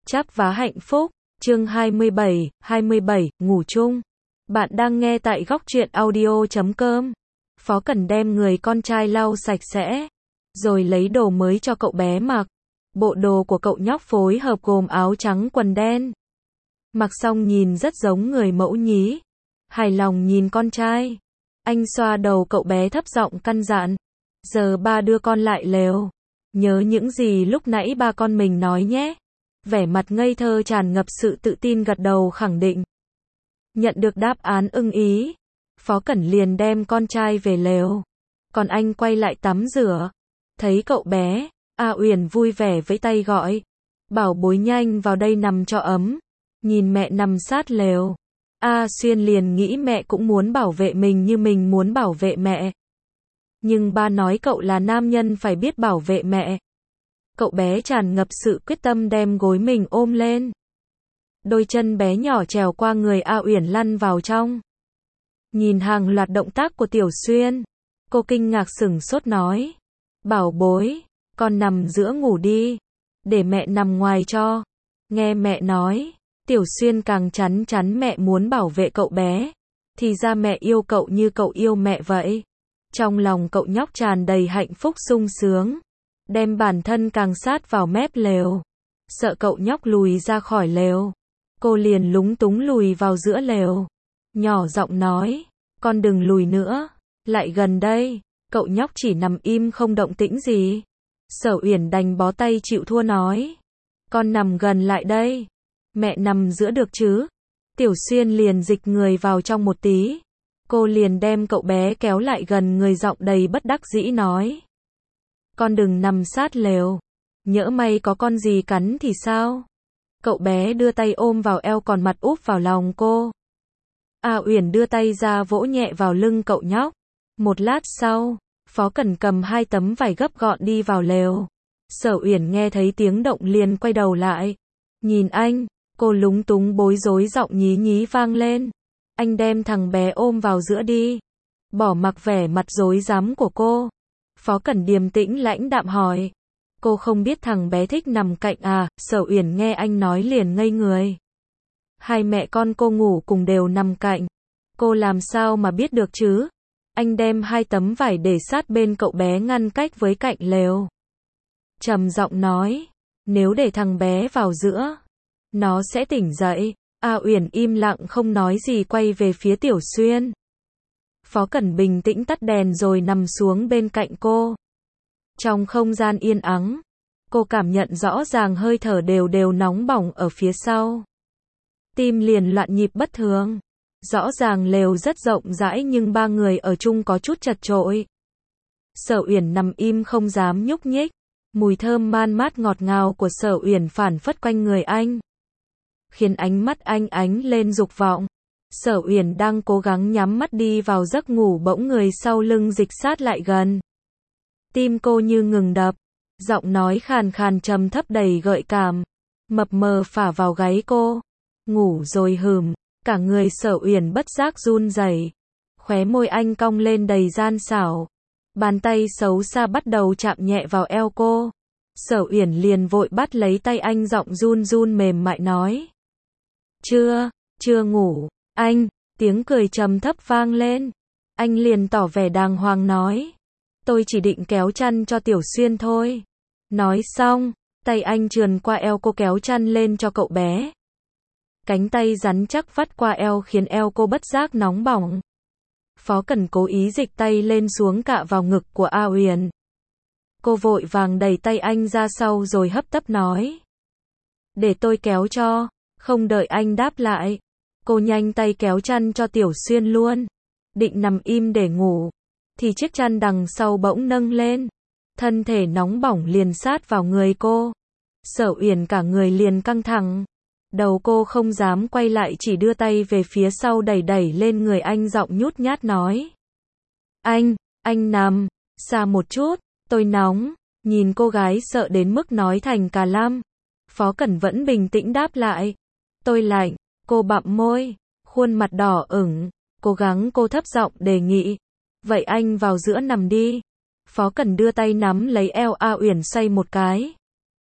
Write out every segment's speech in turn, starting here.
Chắp vá hạnh phúc, chương 27, ngủ chung. Bạn đang nghe tại góc truyện audio.com. Phó Cẩn đem người con trai lau sạch sẽ, rồi lấy đồ mới cho cậu bé mặc. Bộ đồ của cậu nhóc phối hợp gồm áo trắng quần đen. Mặc xong nhìn rất giống người mẫu nhí. Hài lòng nhìn con trai. Anh xoa đầu cậu bé thấp giọng căn dặn. Giờ ba đưa con lại lều. Nhớ những gì lúc nãy ba con mình nói nhé. Vẻ mặt ngây thơ tràn ngập sự tự tin gật đầu khẳng định. Nhận được đáp án ưng ý, Phó Cẩn liền đem con trai về lều. Còn anh quay lại tắm rửa. Thấy cậu bé, A Uyển vui vẻ vẫy tay gọi. Bảo bối nhanh vào đây nằm cho ấm. Nhìn mẹ nằm sát lều. A Xuyên liền nghĩ mẹ cũng muốn bảo vệ mình như mình muốn bảo vệ mẹ. Nhưng ba nói cậu là nam nhân phải biết bảo vệ mẹ. Cậu bé tràn ngập sự quyết tâm đem gối mình ôm lên. Đôi chân bé nhỏ trèo qua người A Uyển lăn vào trong. Nhìn hàng loạt động tác của Tiểu Xuyên, cô kinh ngạc sửng sốt nói. Bảo bối, con nằm giữa ngủ đi. Để mẹ nằm ngoài cho. Nghe mẹ nói, Tiểu Xuyên càng chắn mẹ muốn bảo vệ cậu bé. Thì ra mẹ yêu cậu như cậu yêu mẹ vậy. Trong lòng cậu nhóc tràn đầy hạnh phúc sung sướng. Đem bản thân càng sát vào mép lều. Sợ cậu nhóc lùi ra khỏi lều. Cô liền lúng túng lùi vào giữa lều. Nhỏ giọng nói, con đừng lùi nữa. Lại gần đây. Cậu nhóc chỉ nằm im không động tĩnh gì. Sở Uyển đành bó tay chịu thua nói. Con nằm gần lại đây. Mẹ nằm giữa được chứ. Tiểu Xuyên liền dịch người vào trong một tí. Cô liền đem cậu bé kéo lại gần người giọng đầy bất đắc dĩ nói. Con đừng nằm sát lều. Nhỡ may có con gì cắn thì sao? Cậu bé đưa tay ôm vào eo còn mặt úp vào lòng cô. A Uyển đưa tay ra vỗ nhẹ vào lưng cậu nhóc. Một lát sau, Phó Cẩn cầm 2 tấm vải gấp gọn đi vào lều. Sở Uyển nghe thấy tiếng động liền quay đầu lại. Nhìn anh, cô lúng túng bối rối giọng nhí nhí vang lên. Anh đem thằng bé ôm vào giữa đi. Bỏ mặc vẻ mặt rối rắm của cô. Phó Cẩn điềm tĩnh lãnh đạm hỏi. Cô không biết thằng bé thích nằm cạnh à? Sở Uyển nghe anh nói liền ngây người. Hai mẹ con cô ngủ cùng đều nằm cạnh. Cô làm sao mà biết được chứ? Anh đem 2 tấm vải để sát bên cậu bé ngăn cách với cạnh lều. Trầm giọng nói. Nếu để thằng bé vào giữa, nó sẽ tỉnh dậy. A Uyển im lặng không nói gì quay về phía Tiểu Xuyên. Phó Cẩn bình tĩnh tắt đèn rồi nằm xuống bên cạnh cô. Trong không gian yên ắng, cô cảm nhận rõ ràng hơi thở đều nóng bỏng ở phía sau. Tim liền loạn nhịp bất thường. Rõ ràng lều rất rộng rãi nhưng 3 người ở chung có chút chật chội. Sở Uyển nằm im không dám nhúc nhích. Mùi thơm man mát ngọt ngào của Sở Uyển phản phất quanh người anh, khiến ánh mắt anh ánh lên dục vọng. Sở Uyển đang cố gắng nhắm mắt đi vào giấc ngủ bỗng người sau lưng dịch sát lại gần. Tim cô như ngừng đập, giọng nói khàn khàn trầm thấp đầy gợi cảm, mập mờ phả vào gáy cô. Ngủ rồi hừm, cả người Sở Uyển bất giác run rẩy. Khóe môi anh cong lên đầy gian xảo. Bàn tay xấu xa bắt đầu chạm nhẹ vào eo cô. Sở Uyển liền vội bắt lấy tay anh giọng run run mềm mại nói. Chưa ngủ, anh, tiếng cười trầm thấp vang lên. Anh liền tỏ vẻ đàng hoàng nói. Tôi chỉ định kéo chăn cho Tiểu Xuyên thôi. Nói xong, tay anh trườn qua eo cô kéo chăn lên cho cậu bé. Cánh tay rắn chắc vắt qua eo khiến eo cô bất giác nóng bỏng. Phó Cẩn cố ý dịch tay lên xuống cạ vào ngực của A Uyển. Cô vội vàng đẩy tay anh ra sau rồi hấp tấp nói. Để tôi kéo cho. Không đợi anh đáp lại, cô nhanh tay kéo chăn cho Tiểu Xuyên luôn. Định nằm im để ngủ, thì chiếc chăn đằng sau bỗng nâng lên. Thân thể nóng bỏng liền sát vào người cô. Sở Uyển cả người liền căng thẳng. Đầu cô không dám quay lại chỉ đưa tay về phía sau đẩy lên người anh giọng nhút nhát nói. Anh nằm, xa một chút, tôi nóng. Nhìn cô gái sợ đến mức nói thành cà lam. Phó Cẩn vẫn bình tĩnh đáp lại. Tôi lạnh, cô bặm môi, khuôn mặt đỏ ửng, cố gắng cô thấp giọng đề nghị. Vậy anh vào giữa nằm đi. Phó Cẩn đưa tay nắm lấy eo A Uyển xoay một cái.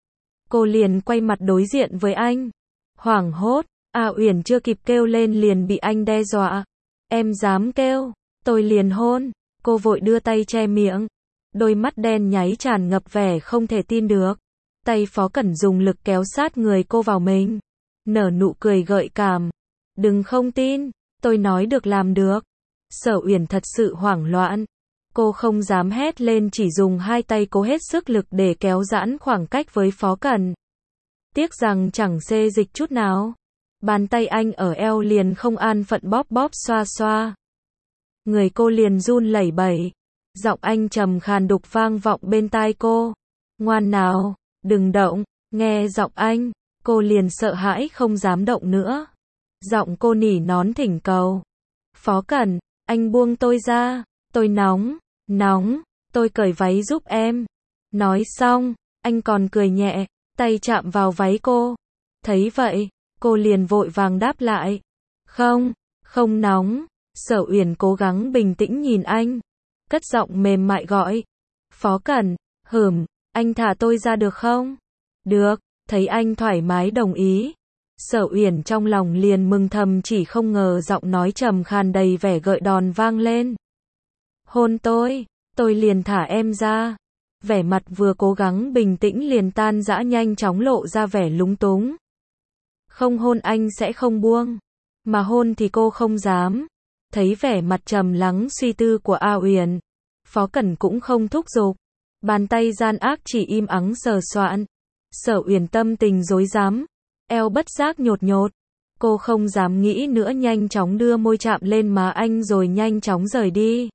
Cô liền quay mặt đối diện với anh. Hoảng hốt, A Uyển chưa kịp kêu lên liền bị anh đe dọa. Em dám kêu, tôi liền hôn. Cô vội đưa tay che miệng. Đôi mắt đen nháy tràn ngập vẻ không thể tin được. Tay Phó Cẩn dùng lực kéo sát người cô vào mình. Nở nụ cười gợi cảm. Đừng không tin, tôi nói được làm được. Sở Uyển thật sự hoảng loạn. Cô không dám hét lên, chỉ dùng hai tay cố hết sức lực để kéo giãn khoảng cách với Phó Cẩn. Tiếc rằng chẳng xê dịch chút nào. Bàn tay anh ở eo liền không an phận bóp bóp xoa xoa. Người cô liền run lẩy bẩy. Giọng anh trầm khàn đục vang vọng bên tai cô. Ngoan nào, đừng động. Nghe giọng anh, cô liền sợ hãi không dám động nữa. Giọng cô nỉ nón thỉnh cầu. Phó Cẩn, anh buông tôi ra. Tôi nóng, nóng, tôi cởi váy giúp em. Nói xong, anh còn cười nhẹ, tay chạm vào váy cô. Thấy vậy, cô liền vội vàng đáp lại. Không, không nóng. Sở Uyển cố gắng bình tĩnh nhìn anh. Cất giọng mềm mại gọi. Phó Cẩn, anh thả tôi ra được không? Được, thấy anh thoải mái đồng ý. Sở Uyển trong lòng liền mừng thầm, chỉ không ngờ giọng nói trầm khàn đầy vẻ gợi đòn vang lên. Hôn tôi liền thả em ra. Vẻ mặt vừa cố gắng bình tĩnh liền tan rã, nhanh chóng lộ ra vẻ lúng túng. Không hôn anh sẽ không buông. Mà hôn thì cô không dám. Thấy vẻ mặt trầm lắng suy tư của A Uyển, Phó Cẩn cũng không thúc giục. Bàn tay gian ác chỉ im ắng sờ soạn. Sở Uyển tâm tình rối rắm, eo bất giác nhột nhột. Cô không dám nghĩ nữa, nhanh chóng đưa môi chạm lên má anh rồi nhanh chóng rời đi.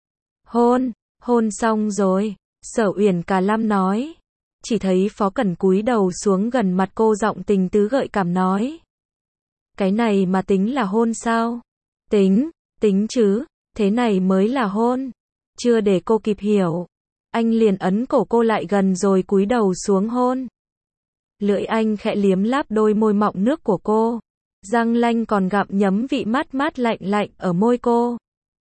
Hôn xong rồi, Sở Uyển cả lăm nói. Chỉ thấy Phó Cẩn cúi đầu xuống gần mặt cô, giọng tình tứ gợi cảm nói. Cái này mà tính là hôn sao? Tính chứ, thế này mới là hôn. Chưa để cô kịp hiểu, anh liền ấn cổ cô lại gần rồi cúi đầu xuống hôn. Lưỡi anh khẽ liếm láp đôi môi mọng nước của cô. Răng lanh còn gặm nhấm vị mát mát lạnh lạnh ở môi cô.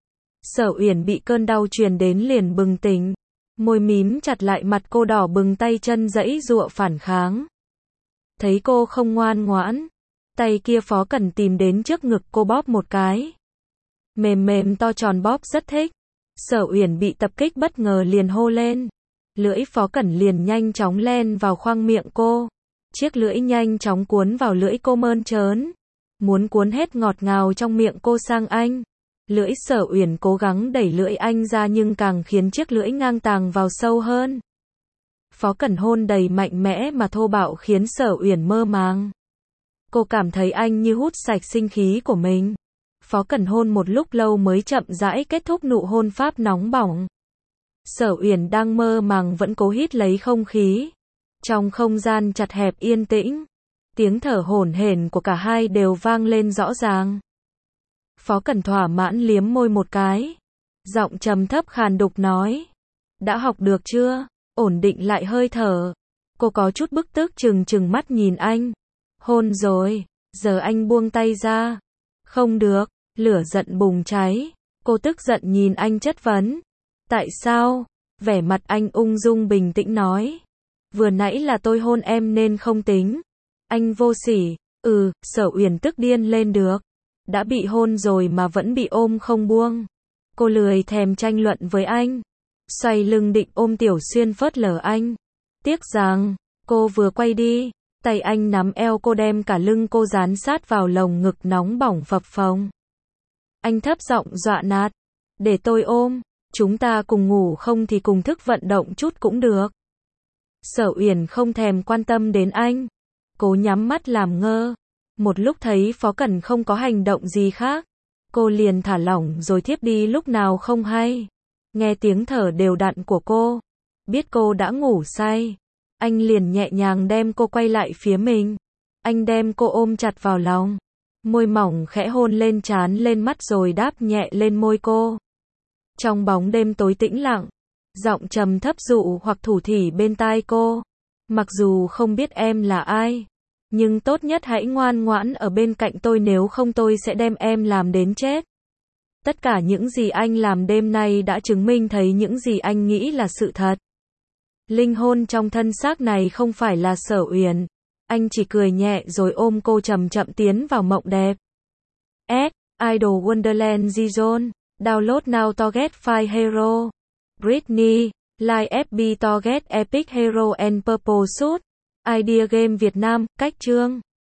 Sở Uyển bị cơn đau truyền đến liền bừng tỉnh. Môi mím chặt lại, mặt cô đỏ bừng, tay chân giãy giụa phản kháng. Thấy cô không ngoan ngoãn, tay kia Phó Cẩn tìm đến trước ngực cô bóp một cái. Mềm mềm to tròn bóp rất thích. Sở Uyển bị tập kích bất ngờ liền hô lên. Lưỡi Phó Cẩn liền nhanh chóng len vào khoang miệng cô. Chiếc lưỡi nhanh chóng cuốn vào lưỡi cô mơn trớn. Muốn cuốn hết ngọt ngào trong miệng cô sang anh. Lưỡi Sở Uyển cố gắng đẩy lưỡi anh ra nhưng càng khiến chiếc lưỡi ngang tàng vào sâu hơn. Phó Cẩn hôn đầy mạnh mẽ mà thô bạo khiến Sở Uyển mơ màng. Cô cảm thấy anh như hút sạch sinh khí của mình. Phó Cẩn hôn một lúc lâu mới chậm rãi kết thúc nụ hôn pháp nóng bỏng. Sở Uyển đang mơ màng vẫn cố hít lấy không khí. Trong không gian chật hẹp yên tĩnh, tiếng thở hổn hển của cả hai đều vang lên rõ ràng. Phó Cẩn thỏa mãn liếm môi một cái. Giọng trầm thấp khàn đục nói. Đã học được chưa? Ổn định lại hơi thở. Cô có chút bức tức trừng mắt nhìn anh. Hôn rồi, giờ anh buông tay ra. Không được, lửa giận bùng cháy. Cô tức giận nhìn anh chất vấn. Tại sao? Vẻ mặt anh ung dung bình tĩnh nói. Vừa nãy là tôi hôn em nên không tính. Anh vô sỉ. Sở Uyển tức điên lên được. Đã bị hôn rồi mà vẫn bị ôm không buông. Cô lười thèm tranh luận với anh. Xoay lưng định ôm Tiểu Xuyên phớt lờ anh. Tiếc rằng, cô vừa quay đi, tay anh nắm eo cô đem cả lưng cô dán sát vào lồng ngực nóng bỏng phập phồng. Anh thấp giọng dọa nạt. Để tôi ôm, chúng ta cùng ngủ không thì cùng thức vận động chút cũng được. Sở Uyển không thèm quan tâm đến anh. Cố nhắm mắt làm ngơ. Một lúc thấy Phó Cẩn không có hành động gì khác. Cô liền thả lỏng rồi thiếp đi lúc nào không hay. Nghe tiếng thở đều đặn của cô. Biết cô đã ngủ say. Anh liền nhẹ nhàng đem cô quay lại phía mình. Anh đem cô ôm chặt vào lòng. Môi mỏng khẽ hôn lên trán lên mắt rồi đáp nhẹ lên môi cô. Trong bóng đêm tối tĩnh lặng, giọng trầm thấp dụ hoặc thủ thỉ bên tai cô. Mặc dù không biết em là ai, nhưng tốt nhất hãy ngoan ngoãn ở bên cạnh tôi, nếu không tôi sẽ đem em làm đến chết. Tất cả những gì anh làm đêm nay đã chứng minh thấy những gì anh nghĩ là sự thật. Linh hồn trong thân xác này không phải là Sở Uyển. Anh chỉ cười nhẹ rồi ôm cô chậm chậm tiến vào mộng đẹp. S. Idol Wonderland Zone. Download now to get File Hero. Britney. Live FB to get Epic Hero and Purple Suit. Idea Game Việt Nam. Cách chương.